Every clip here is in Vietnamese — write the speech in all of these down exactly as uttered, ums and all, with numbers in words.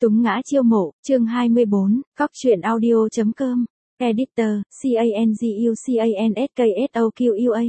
Túng ngã chiêu mộ, chương hai mươi bốn, cóc truyện audio chấm com, Editor, CANGUCANSKSOQUA.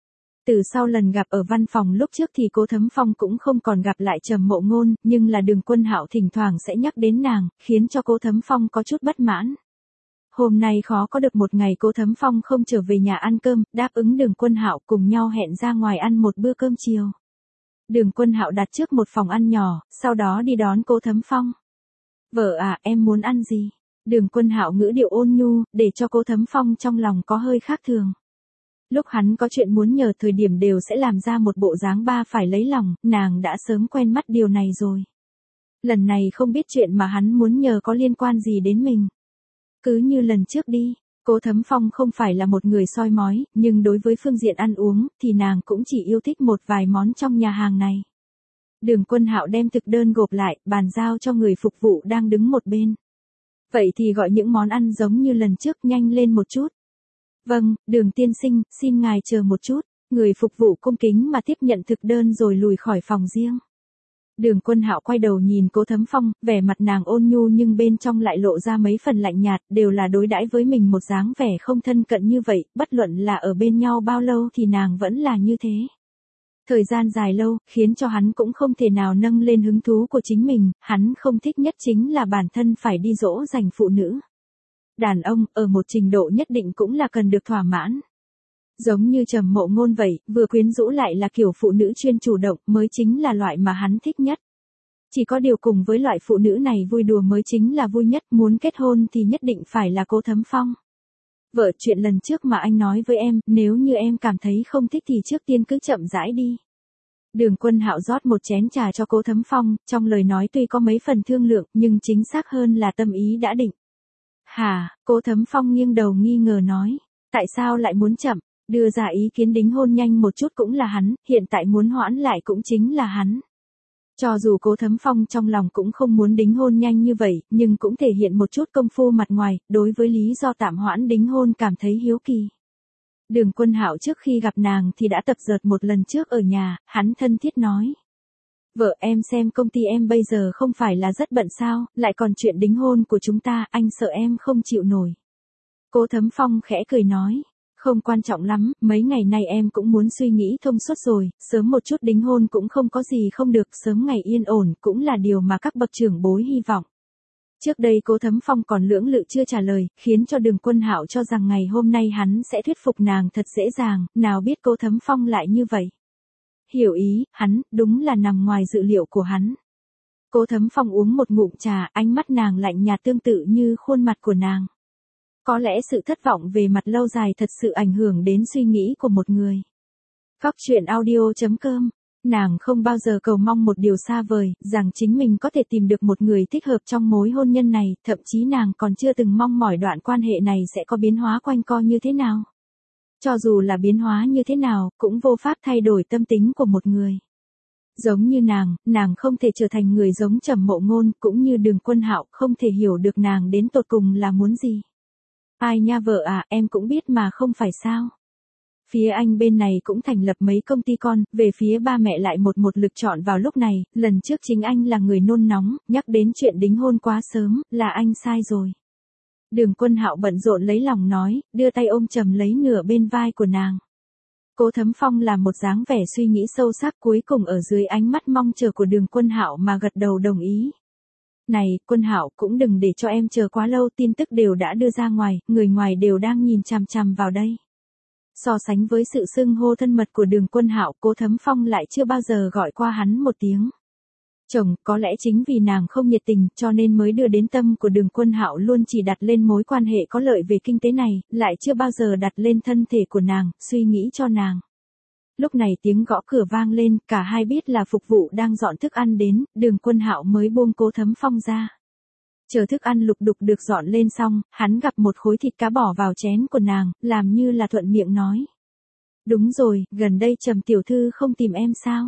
Từ sau lần gặp ở văn phòng lúc trước thì Cố Thấm Phong cũng không còn gặp lại Trầm Mộ Ngôn, nhưng là Đường Quân Hạo thỉnh thoảng sẽ nhắc đến nàng, khiến cho Cố Thấm Phong có chút bất mãn. Hôm nay khó có được một ngày Cố Thấm Phong không trở về nhà ăn cơm, đáp ứng Đường Quân Hạo cùng nhau hẹn ra ngoài ăn một bữa cơm chiều. Đường Quân Hạo đặt trước một phòng ăn nhỏ, sau đó đi đón Cố Thấm Phong. "Vợ à, em muốn ăn gì?" Đường Quân Hạo ngữ điệu ôn nhu, để cho Cố Thấm Phong trong lòng có hơi khác thường. Lúc hắn có chuyện muốn nhờ thời điểm đều sẽ làm ra một bộ dáng ba phải lấy lòng, nàng đã sớm quen mắt điều này rồi. Lần này không biết chuyện mà hắn muốn nhờ có liên quan gì đến mình. Cứ như lần trước đi, Cố Thấm Phong không phải là một người soi mói, nhưng đối với phương diện ăn uống, thì nàng cũng chỉ yêu thích một vài món trong nhà hàng này. Đường Quân Hạo đem thực đơn gộp lại, bàn giao cho người phục vụ đang đứng một bên. "Vậy thì gọi những món ăn giống như lần trước, nhanh lên một chút." "Vâng, Đường tiên sinh, xin ngài chờ một chút." Người phục vụ cung kính mà tiếp nhận thực đơn rồi lùi khỏi phòng riêng. Đường Quân Hạo quay đầu nhìn Cố Thấm Phong, vẻ mặt nàng ôn nhu nhưng bên trong lại lộ ra mấy phần lạnh nhạt, đều là đối đãi với mình một dáng vẻ không thân cận như vậy, bất luận là ở bên nhau bao lâu thì nàng vẫn là như thế. Thời gian dài lâu, khiến cho hắn cũng không thể nào nâng lên hứng thú của chính mình, hắn không thích nhất chính là bản thân phải đi dỗ dành phụ nữ. Đàn ông, ở một trình độ nhất định cũng là cần được thỏa mãn. Giống như Trầm Mộ Ngôn vậy, vừa quyến rũ lại là kiểu phụ nữ chuyên chủ động mới chính là loại mà hắn thích nhất. Chỉ có điều cùng với loại phụ nữ này vui đùa mới chính là vui nhất, muốn kết hôn thì nhất định phải là Cố Thấm Phong. "Vợ, chuyện lần trước mà anh nói với em, nếu như em cảm thấy không thích thì trước tiên cứ chậm rãi đi." Đường Quân Hạo rót một chén trà cho Cố Thấm Phong, trong lời nói tuy có mấy phần thương lượng, nhưng chính xác hơn là tâm ý đã định. "Hả?" Cố Thấm Phong nghiêng đầu nghi ngờ nói. "Tại sao lại muốn chậm?" Đưa ra ý kiến đính hôn nhanh một chút cũng là hắn, hiện tại muốn hoãn lại cũng chính là hắn. Cho dù Cố Thấm Phong trong lòng cũng không muốn đính hôn nhanh như vậy, nhưng cũng thể hiện một chút công phu mặt ngoài, đối với lý do tạm hoãn đính hôn cảm thấy hiếu kỳ. Đường Quân Hạo trước khi gặp nàng thì đã tập dượt một lần trước ở nhà, hắn thân thiết nói. "Vợ, em xem công ty em bây giờ không phải là rất bận sao, lại còn chuyện đính hôn của chúng ta, anh sợ em không chịu nổi." Cố Thấm Phong khẽ cười nói. "Không quan trọng lắm, mấy ngày nay em cũng muốn suy nghĩ thông suốt rồi, sớm một chút đính hôn cũng không có gì không được, sớm ngày yên ổn cũng là điều mà các bậc trưởng bối hy vọng." Trước đây Cố Thấm Phong còn lưỡng lự chưa trả lời, khiến cho Đường Quân Hạo cho rằng ngày hôm nay hắn sẽ thuyết phục nàng thật dễ dàng, nào biết Cố Thấm Phong lại như vậy. Hiểu ý, hắn, đúng là nằm ngoài dự liệu của hắn. Cố Thấm Phong uống một ngụm trà, ánh mắt nàng lạnh nhạt tương tự như khuôn mặt của nàng. Có lẽ sự thất vọng về mặt lâu dài thật sự ảnh hưởng đến suy nghĩ của một người. Cóc truyện audio chấm com, nàng không bao giờ cầu mong một điều xa vời, rằng chính mình có thể tìm được một người thích hợp trong mối hôn nhân này, thậm chí nàng còn chưa từng mong mỏi đoạn quan hệ này sẽ có biến hóa quanh co như thế nào. Cho dù là biến hóa như thế nào, cũng vô pháp thay đổi tâm tính của một người. Giống như nàng, nàng không thể trở thành người giống Trầm Mộ Ngôn, cũng như Đường Quân Hạo không thể hiểu được nàng đến tột cùng là muốn gì. "Ai nha vợ à, em cũng biết mà không phải sao." Phía anh bên này cũng thành lập mấy công ty con, về phía ba mẹ lại một một lực chọn vào lúc này, lần trước chính anh là người nôn nóng, nhắc đến chuyện đính hôn quá sớm, là anh sai rồi. Đường Quân Hạo bận rộn lấy lòng nói, đưa tay ôm chầm lấy nửa bên vai của nàng. Cố Thấm Phong làm một dáng vẻ suy nghĩ sâu sắc, cuối cùng ở dưới ánh mắt mong chờ của Đường Quân Hạo mà gật đầu đồng ý. "Này, Quân Hạo, cũng đừng để cho em chờ quá lâu, tin tức đều đã đưa ra ngoài, người ngoài đều đang nhìn chằm chằm vào đây." So sánh với sự xưng hô thân mật của Đường Quân Hạo, Cố Thấm Phong lại chưa bao giờ gọi qua hắn một tiếng. Chồng, có lẽ chính vì nàng không nhiệt tình, cho nên mới đưa đến tâm của Đường Quân Hạo luôn chỉ đặt lên mối quan hệ có lợi về kinh tế này, lại chưa bao giờ đặt lên thân thể của nàng, suy nghĩ cho nàng. Lúc này tiếng gõ cửa vang lên, cả hai biết là phục vụ đang dọn thức ăn đến, Đường Quân Hạo mới buông Cố Thấm Phong ra. Chờ thức ăn lục đục được dọn lên xong, hắn gặp một khối thịt cá bỏ vào chén của nàng, làm như là thuận miệng nói. "Đúng rồi, gần đây Trầm tiểu thư không tìm em sao?"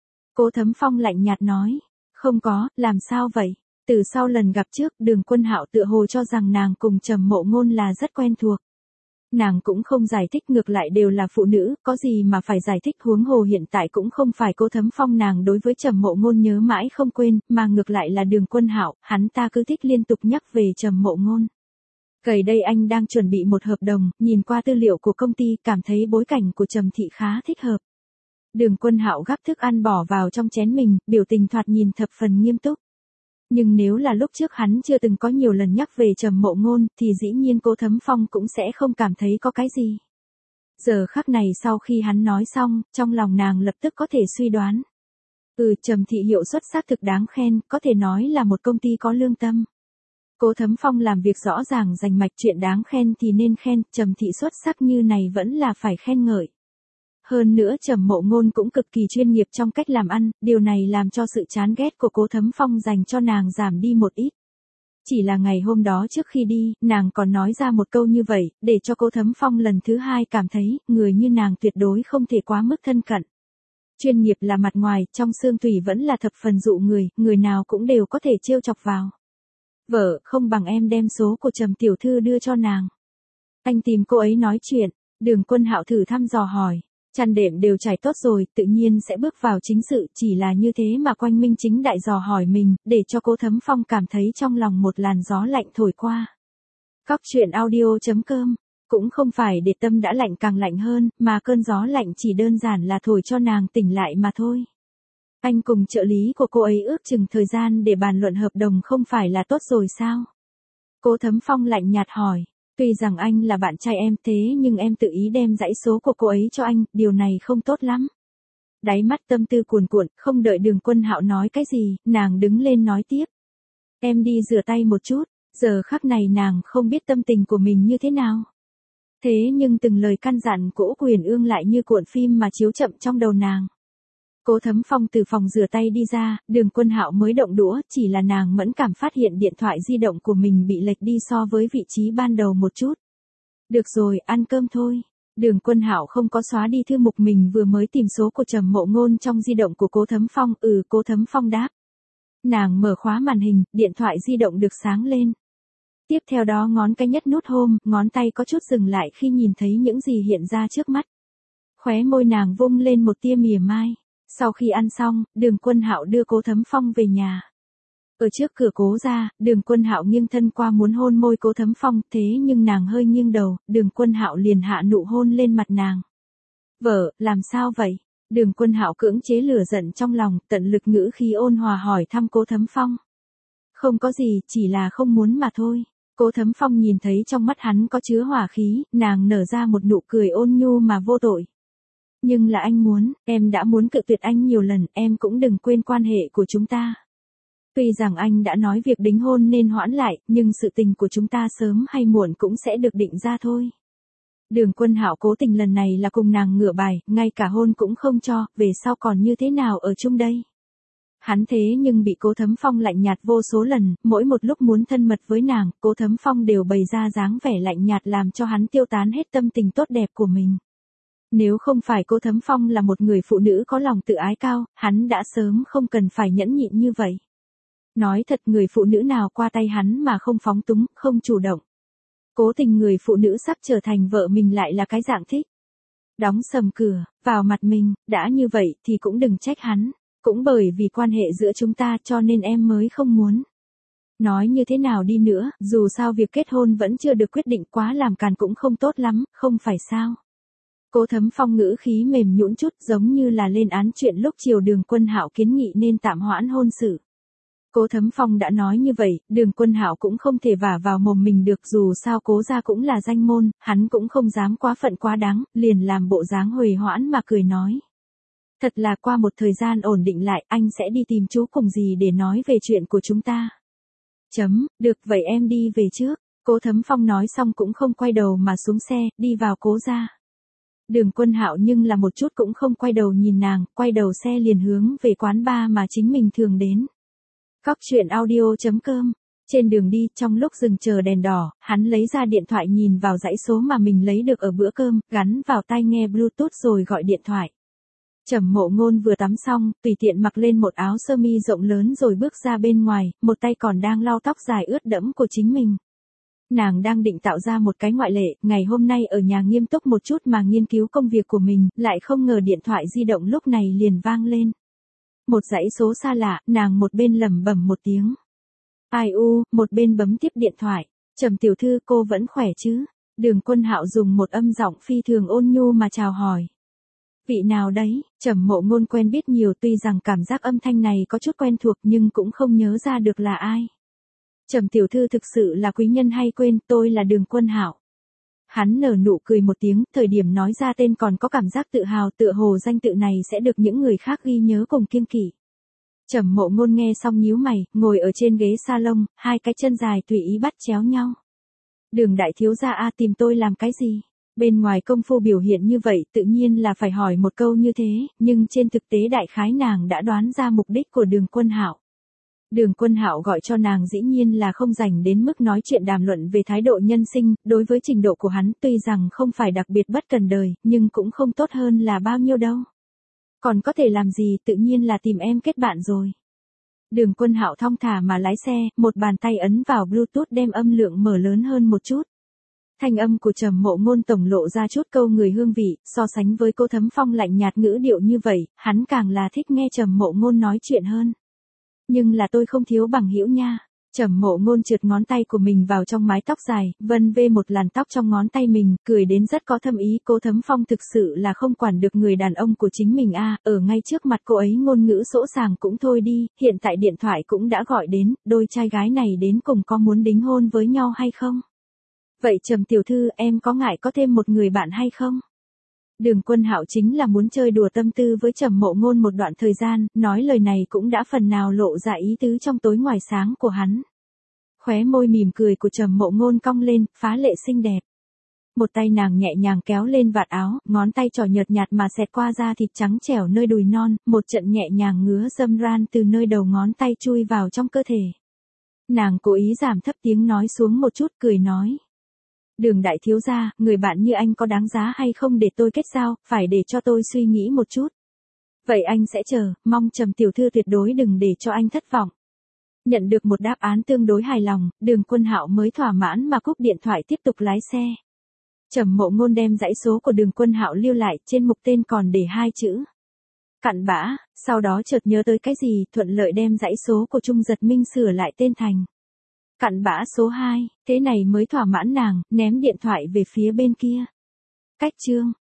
Cố Thấm Phong lạnh nhạt nói. "Không có, làm sao vậy?" Từ sau lần gặp trước, Đường Quân Hạo tựa hồ cho rằng nàng cùng Trầm Mộ Ngôn là rất quen thuộc. Nàng cũng không giải thích, ngược lại đều là phụ nữ, có gì mà phải giải thích, huống hồ hiện tại cũng không phải Cố Thấm Phong nàng đối với Trầm Mộ Ngôn nhớ mãi không quên, mà ngược lại là Đường Quân Hạo, hắn ta cứ thích liên tục nhắc về Trầm Mộ Ngôn. Gần đây anh đang chuẩn bị một hợp đồng, nhìn qua tư liệu của công ty, cảm thấy bối cảnh của Trầm thị khá thích hợp. Đường Quân Hạo gắp thức ăn bỏ vào trong chén mình, biểu tình thoạt nhìn thập phần nghiêm túc. Nhưng nếu là lúc trước hắn chưa từng có nhiều lần nhắc về Trầm Mộ Ngôn, thì dĩ nhiên Cố Thấm Phong cũng sẽ không cảm thấy có cái gì. Giờ khắc này sau khi hắn nói xong, trong lòng nàng lập tức có thể suy đoán. Ừ, Trầm thị hiệu suất xác thực đáng khen, có thể nói là một công ty có lương tâm. Cố Thấm Phong làm việc rõ ràng rành mạch, chuyện đáng khen thì nên khen, Trầm thị xuất sắc như này vẫn là phải khen ngợi. Hơn nữa Trầm Mộ Ngôn cũng cực kỳ chuyên nghiệp trong cách làm ăn, điều này làm cho sự chán ghét của Cố Thấm Phong dành cho nàng giảm đi một ít. Chỉ là ngày hôm đó trước khi đi, nàng còn nói ra một câu như vậy, để cho Cố Thấm Phong lần thứ hai cảm thấy, người như nàng tuyệt đối không thể quá mức thân cận. Chuyên nghiệp là mặt ngoài, trong xương tủy vẫn là thập phần dụ người, người nào cũng đều có thể trêu chọc vào. Vợ, không bằng em đem số của Trầm tiểu thư đưa cho nàng. Anh tìm cô ấy nói chuyện, Đường Quân Hạo thử thăm dò hỏi. Chăn đệm đều trải tốt rồi, tự nhiên sẽ bước vào chính sự, chỉ là như thế mà Quanh Minh Chính Đại dò hỏi mình, để cho Cố Thấm Phong cảm thấy trong lòng một làn gió lạnh thổi qua. Cóc truyện audio chấm com, cũng không phải để tâm đã lạnh càng lạnh hơn, mà cơn gió lạnh chỉ đơn giản là thổi cho nàng tỉnh lại mà thôi. Anh cùng trợ lý của cô ấy ước chừng thời gian để bàn luận hợp đồng không phải là tốt rồi sao? Cố Thấm Phong lạnh nhạt hỏi. Tuy rằng anh là bạn trai em thế nhưng em tự ý đem dãy số của cô ấy cho anh, điều này không tốt lắm. Đáy mắt tâm tư cuồn cuộn, không đợi Đường Quân Hạo nói cái gì, nàng đứng lên nói tiếp. Em đi rửa tay một chút, giờ khắc này nàng không biết tâm tình của mình như thế nào. Thế nhưng từng lời căn dặn của Úc Huyền Ương lại như cuộn phim mà chiếu chậm trong đầu nàng. Cố Thấm Phong từ phòng rửa tay đi ra, Đường Quân Hạo mới động đũa, chỉ là nàng mẫn cảm phát hiện điện thoại di động của mình bị lệch đi so với vị trí ban đầu một chút. Được rồi, ăn cơm thôi. Đường Quân Hạo không có xóa đi thư mục mình vừa mới tìm số của Trầm Mộ Ngôn trong di động của Cố Thấm Phong, ừ, Cố Thấm Phong đáp. Nàng mở khóa màn hình, điện thoại di động được sáng lên. Tiếp theo đó ngón cái nhất nút home, ngón tay có chút dừng lại khi nhìn thấy những gì hiện ra trước mắt. Khóe môi nàng vung lên một tia mỉa mai. Sau khi ăn xong, Đường Quân Hạo đưa Cố Thấm Phong về nhà. Ở trước cửa Cố gia, Đường Quân Hạo nghiêng thân qua muốn hôn môi Cố Thấm Phong, thế nhưng nàng hơi nghiêng đầu, Đường Quân Hạo liền hạ nụ hôn lên mặt nàng. Vợ, làm sao vậy? Đường Quân Hạo cưỡng chế lửa giận trong lòng, tận lực ngữ khí ôn hòa hỏi thăm Cố Thấm Phong. Không có gì, chỉ là không muốn mà thôi. Cố Thấm Phong nhìn thấy trong mắt hắn có chứa hỏa khí, nàng nở ra một nụ cười ôn nhu mà vô tội. Nhưng là anh muốn, em đã muốn cự tuyệt anh nhiều lần, em cũng đừng quên quan hệ của chúng ta. Tuy rằng anh đã nói việc đính hôn nên hoãn lại, nhưng sự tình của chúng ta sớm hay muộn cũng sẽ được định ra thôi. Đường Quân Hạo cố tình lần này là cùng nàng ngửa bài, ngay cả hôn cũng không cho, về sau còn như thế nào ở chung đây? Hắn thế nhưng bị Cố Thấm Phong lạnh nhạt vô số lần, mỗi một lúc muốn thân mật với nàng, Cố Thấm Phong đều bày ra dáng vẻ lạnh nhạt làm cho hắn tiêu tán hết tâm tình tốt đẹp của mình. Nếu không phải Cố Thấm Phong là một người phụ nữ có lòng tự ái cao, hắn đã sớm không cần phải nhẫn nhịn như vậy. Nói thật, người phụ nữ nào qua tay hắn mà không phóng túng, không chủ động. Cố tình người phụ nữ sắp trở thành vợ mình lại là cái dạng thích đóng sầm cửa, vào mặt mình, đã như vậy thì cũng đừng trách hắn. Cũng bởi vì quan hệ giữa chúng ta cho nên em mới không muốn. Nói như thế nào đi nữa, dù sao việc kết hôn vẫn chưa được quyết định, quá làm càn cũng không tốt lắm, không phải sao? Cố Thấm Phong ngữ khí mềm nhũn chút, giống như là lên án chuyện lúc chiều Đường Quân Hạo kiến nghị nên tạm hoãn hôn sự. Cố Thấm Phong đã nói như vậy, Đường Quân Hạo cũng không thể vả vào mồm mình được, dù sao Cố gia cũng là danh môn, hắn cũng không dám quá phận quá đáng, liền làm bộ dáng huề hoãn mà cười nói. Thật là qua một thời gian ổn định lại, anh sẽ đi tìm chú cùng dì để nói về chuyện của chúng ta. Chấm, được vậy em đi về trước. Cố Thấm Phong nói xong cũng không quay đầu mà xuống xe, đi vào Cố gia. Đường Quân Hạo nhưng là một chút cũng không quay đầu nhìn nàng, quay đầu xe liền hướng về quán bar mà chính mình thường đến. Cóc truyện audio chấm com. Trên đường đi, trong lúc dừng chờ đèn đỏ, hắn lấy ra điện thoại nhìn vào dãy số mà mình lấy được ở bữa cơm, gắn vào tai nghe Bluetooth rồi gọi điện thoại. Trầm Mộ Ngôn vừa tắm xong, tùy tiện mặc lên một áo sơ mi rộng lớn rồi bước ra bên ngoài, một tay còn đang lau tóc dài ướt đẫm của chính mình. Nàng đang định tạo ra một cái ngoại lệ, ngày hôm nay ở nhà nghiêm túc một chút mà nghiên cứu công việc của mình, lại không ngờ điện thoại di động lúc này liền vang lên. Một dãy số xa lạ, nàng một bên lẩm bẩm một tiếng. Ai u, một bên bấm tiếp điện thoại. Trầm tiểu thư, cô vẫn khỏe chứ? Đường Quân Hạo dùng một âm giọng phi thường ôn nhu mà chào hỏi. Vị nào đấy? Trầm Mộ Ngôn quen biết nhiều, tuy rằng cảm giác âm thanh này có chút quen thuộc nhưng cũng không nhớ ra được là ai. Trầm tiểu thư thực sự là quý nhân hay quên, tôi là Đường Quân Hạo. Hắn nở nụ cười một tiếng, thời điểm nói ra tên còn có cảm giác tự hào, tựa hồ danh tự này sẽ được những người khác ghi nhớ cùng kiêng kỵ. Trầm Mộ Ngôn nghe xong nhíu mày, ngồi ở trên ghế salon, hai cái chân dài tùy ý bắt chéo nhau. Đường đại thiếu gia a, tìm tôi làm cái gì? Bên ngoài công phu biểu hiện như vậy, tự nhiên là phải hỏi một câu như thế, nhưng trên thực tế đại khái nàng đã đoán ra mục đích của Đường Quân Hạo. Đường Quân Hạo gọi cho nàng dĩ nhiên là không rảnh đến mức nói chuyện đàm luận về thái độ nhân sinh, đối với trình độ của hắn tuy rằng không phải đặc biệt bất cần đời, nhưng cũng không tốt hơn là bao nhiêu đâu. Còn có thể làm gì, tự nhiên là tìm em kết bạn rồi. Đường Quân Hạo thong thả mà lái xe, một bàn tay ấn vào Bluetooth đem âm lượng mở lớn hơn một chút. Thanh âm của Trầm Mộ Ngôn tổng lộ ra chút câu người hương vị, so sánh với cô Thấm Phong lạnh nhạt ngữ điệu như vậy, hắn càng là thích nghe Trầm Mộ Ngôn nói chuyện hơn. Nhưng là tôi không thiếu bằng hữu nha. Trầm Mộ Ngôn trượt ngón tay của mình vào trong mái tóc dài, vân vê một làn tóc trong ngón tay mình, cười đến rất có thâm ý. Cô Thấm Phong thực sự là không quản được người đàn ông của chính mình a, à, ở ngay trước mặt cô ấy ngôn ngữ sỗ sàng cũng thôi đi, hiện tại điện thoại cũng đã gọi đến, đôi trai gái này đến cùng có muốn đính hôn với nhau hay không? Vậy Trầm tiểu thư, em có ngại có thêm một người bạn hay không? Đường Quân Hạo chính là muốn chơi đùa tâm tư với Trầm Mộ Ngôn một đoạn thời gian, nói lời này cũng đã phần nào lộ ra ý tứ trong tối ngoài sáng của hắn. Khóe môi mỉm cười của Trầm Mộ Ngôn cong lên, phá lệ xinh đẹp. Một tay nàng nhẹ nhàng kéo lên vạt áo, ngón tay trỏ nhợt nhạt mà xẹt qua da thịt trắng trẻo nơi đùi non, một trận nhẹ nhàng ngứa dâm ran từ nơi đầu ngón tay chui vào trong cơ thể. Nàng cố ý giảm thấp tiếng nói xuống một chút, cười nói. Đường đại thiếu gia, người bạn như anh có đáng giá hay không để tôi kết giao, phải để cho tôi suy nghĩ một chút. Vậy anh sẽ chờ, mong Trầm tiểu thư tuyệt đối đừng để cho anh thất vọng. Nhận được một đáp án tương đối hài lòng, Đường Quân Hạo mới thỏa mãn mà cúp điện thoại tiếp tục lái xe. Trầm Mộ Ngôn đem dãy số của Đường Quân Hạo lưu lại, trên mục tên còn để hai chữ. Cặn bã, sau đó chợt nhớ tới cái gì, thuận lợi đem dãy số của Trung Giật Minh sửa lại tên thành cặn bã số hai, thế này mới thỏa mãn nàng, ném điện thoại về phía bên kia. Cách chương